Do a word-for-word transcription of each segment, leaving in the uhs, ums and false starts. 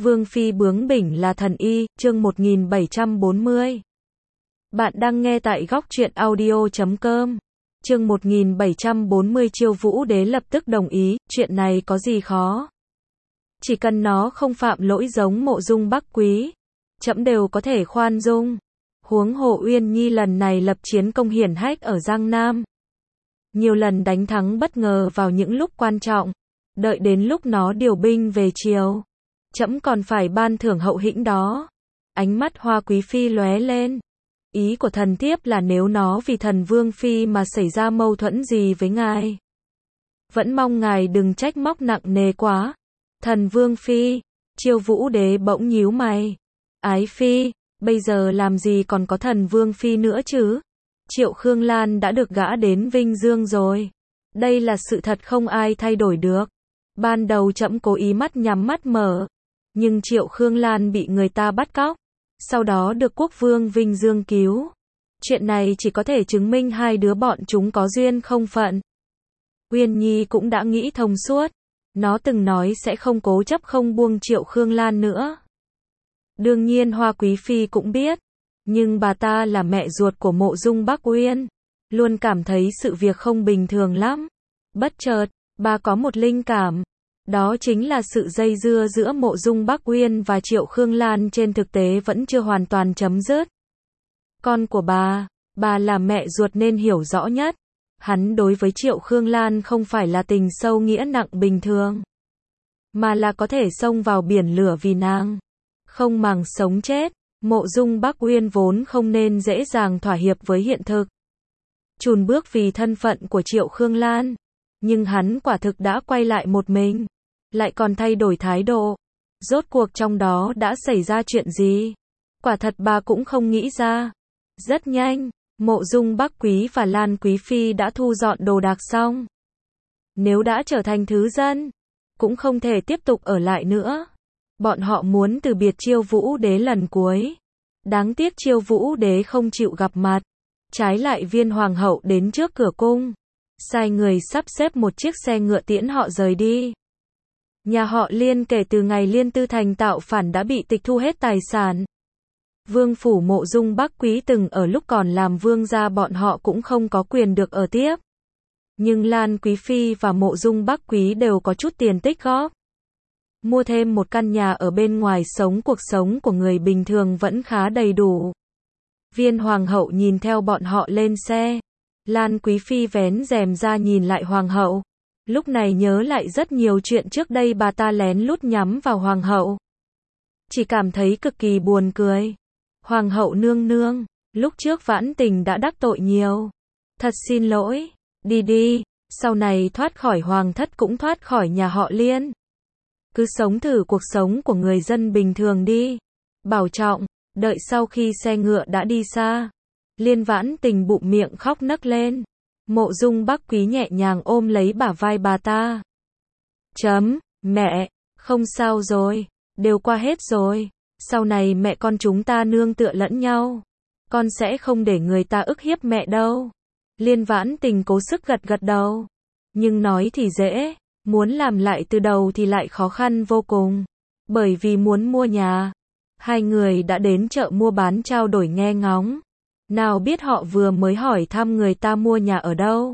Vương phi bướng bỉnh là thần y, chương một nghìn bảy trăm bốn mươi. Bạn đang nghe tại góc truyện audio chấm com. Chương một nghìn bảy trăm bốn mươi Chiêu Vũ Đế lập tức đồng ý, chuyện này có gì khó. Chỉ cần nó không phạm lỗi giống Mộ Dung Bắc Quý, trẫm đều có thể khoan dung. Huống hồ Uyên Nhi lần này lập chiến công hiển hách ở Giang Nam. Nhiều lần đánh thắng bất ngờ vào những lúc quan trọng. Đợi đến lúc nó điều binh về triều, trẫm còn phải ban thưởng hậu hĩnh đó. Ánh mắt Hoa Quý Phi lóe lên. Ý của thần thiếp là nếu nó vì thần Vương Phi mà xảy ra mâu thuẫn gì với ngài, vẫn mong ngài đừng trách móc nặng nề quá. Thần Vương Phi, Chiêu Vũ Đế bỗng nhíu mày. Ái Phi, bây giờ làm gì còn có thần Vương Phi nữa chứ? Triệu Khương Lan đã được gã đến Vinh Dương rồi. Đây là sự thật không ai thay đổi được. Ban đầu trẫm cố ý mắt nhắm mắt mở, nhưng Triệu Khương Lan bị người ta bắt cóc, sau đó được quốc vương Vinh Dương cứu. Chuyện này chỉ có thể chứng minh hai đứa bọn chúng có duyên không phận. Uyên Nhi cũng đã nghĩ thông suốt. Nó từng nói sẽ không cố chấp không buông Triệu Khương Lan nữa. Đương nhiên Hoa Quý Phi cũng biết, nhưng bà ta là mẹ ruột của Mộ Dung Bắc Uyên, luôn cảm thấy sự việc không bình thường lắm. Bất chợt, bà có một linh cảm, đó chính là sự dây dưa giữa Mộ Dung Bắc Uyên và Triệu Khương Lan trên thực tế vẫn chưa hoàn toàn chấm dứt. Con của bà, bà là mẹ ruột nên hiểu rõ nhất. Hắn đối với Triệu Khương Lan không phải là tình sâu nghĩa nặng bình thường, mà là có thể xông vào biển lửa vì nàng, không màng sống chết. Mộ Dung Bắc Uyên vốn không nên dễ dàng thỏa hiệp với hiện thực, chùn bước vì thân phận của Triệu Khương Lan, nhưng hắn quả thực đã quay lại một mình, lại còn thay đổi thái độ. Rốt cuộc trong đó đã xảy ra chuyện gì? Quả thật bà cũng không nghĩ ra. Rất nhanh, Mộ Dung Bắc Quý và Lan Quý Phi đã thu dọn đồ đạc xong. Nếu đã trở thành thứ dân, cũng không thể tiếp tục ở lại nữa. Bọn họ muốn từ biệt Chiêu Vũ Đế lần cuối. Đáng tiếc Chiêu Vũ Đế không chịu gặp mặt. Trái lại Viên Hoàng hậu đến trước cửa cung, sai người sắp xếp một chiếc xe ngựa tiễn họ rời đi. Nhà họ Liên kể từ ngày Liên Tư Thành tạo phản đã bị tịch thu hết tài sản. Vương phủ Mộ Dung Bắc Quý từng ở lúc còn làm vương gia bọn họ cũng không có quyền được ở tiếp. Nhưng Lan Quý Phi và Mộ Dung Bắc Quý đều có chút tiền tích góp. Mua thêm một căn nhà ở bên ngoài, sống cuộc sống của người bình thường vẫn khá đầy đủ. Viên Hoàng hậu nhìn theo bọn họ lên xe. Lan Quý Phi vén rèm ra nhìn lại Hoàng hậu. Lúc này nhớ lại rất nhiều chuyện trước đây bà ta lén lút nhắm vào Hoàng hậu. Chỉ cảm thấy cực kỳ buồn cười. Hoàng hậu nương nương, lúc trước Vãn Tình đã đắc tội nhiều. Thật xin lỗi, đi đi, sau này thoát khỏi Hoàng thất cũng thoát khỏi nhà họ Liên. Cứ sống thử cuộc sống của người dân bình thường đi. Bảo trọng. Đợi sau khi xe ngựa đã đi xa, Liên Vãn Tình bụng miệng khóc nấc lên. Mộ Dung Bắc Quý nhẹ nhàng ôm lấy bả vai bà ta. Chấm, mẹ, không sao rồi, đều qua hết rồi. Sau này mẹ con chúng ta nương tựa lẫn nhau. Con sẽ không để người ta ức hiếp mẹ đâu. Liên Vãn Tình cố sức gật gật đầu. Nhưng nói thì dễ, muốn làm lại từ đầu thì lại khó khăn vô cùng. Bởi vì muốn mua nhà, hai người đã đến chợ mua bán trao đổi nghe ngóng. Nào biết họ vừa mới hỏi thăm người ta mua nhà ở đâu,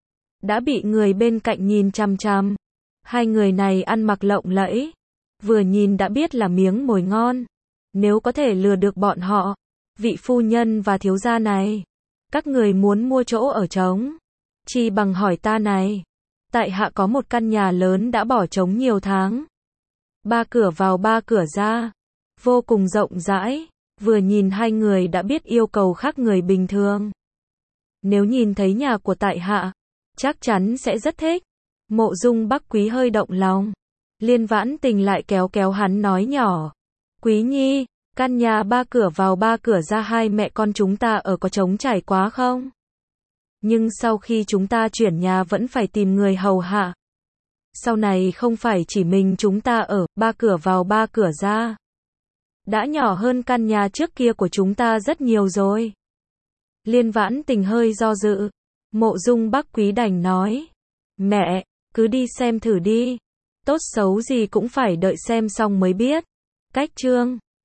đã bị người bên cạnh nhìn chằm chằm. Hai người này ăn mặc lộng lẫy, vừa nhìn đã biết là miếng mồi ngon. Nếu có thể lừa được bọn họ, vị phu nhân và thiếu gia này, các người muốn mua chỗ ở trống, chi bằng hỏi ta này. Tại hạ có một căn nhà lớn đã bỏ trống nhiều tháng, ba cửa vào ba cửa ra, vô cùng rộng rãi. Vừa nhìn hai người đã biết yêu cầu khác người bình thường. Nếu nhìn thấy nhà của tại hạ, chắc chắn sẽ rất thích. Mộ Dung Bắc Quý hơi động lòng. Liên Vãn Tình lại kéo kéo hắn nói nhỏ. Quý Nhi, căn nhà ba cửa vào ba cửa ra hai mẹ con chúng ta ở có trống trải quá không? Nhưng sau khi chúng ta chuyển nhà vẫn phải tìm người hầu hạ. Sau này không phải chỉ mình chúng ta ở, ba cửa vào ba cửa ra. Đã nhỏ hơn căn nhà trước kia của chúng ta rất nhiều rồi. Liên Vãn Tình hơi do dự. Mộ Dung Bắc Quý đành nói. Mẹ, cứ đi xem thử đi. Tốt xấu gì cũng phải đợi xem xong mới biết. Cách chương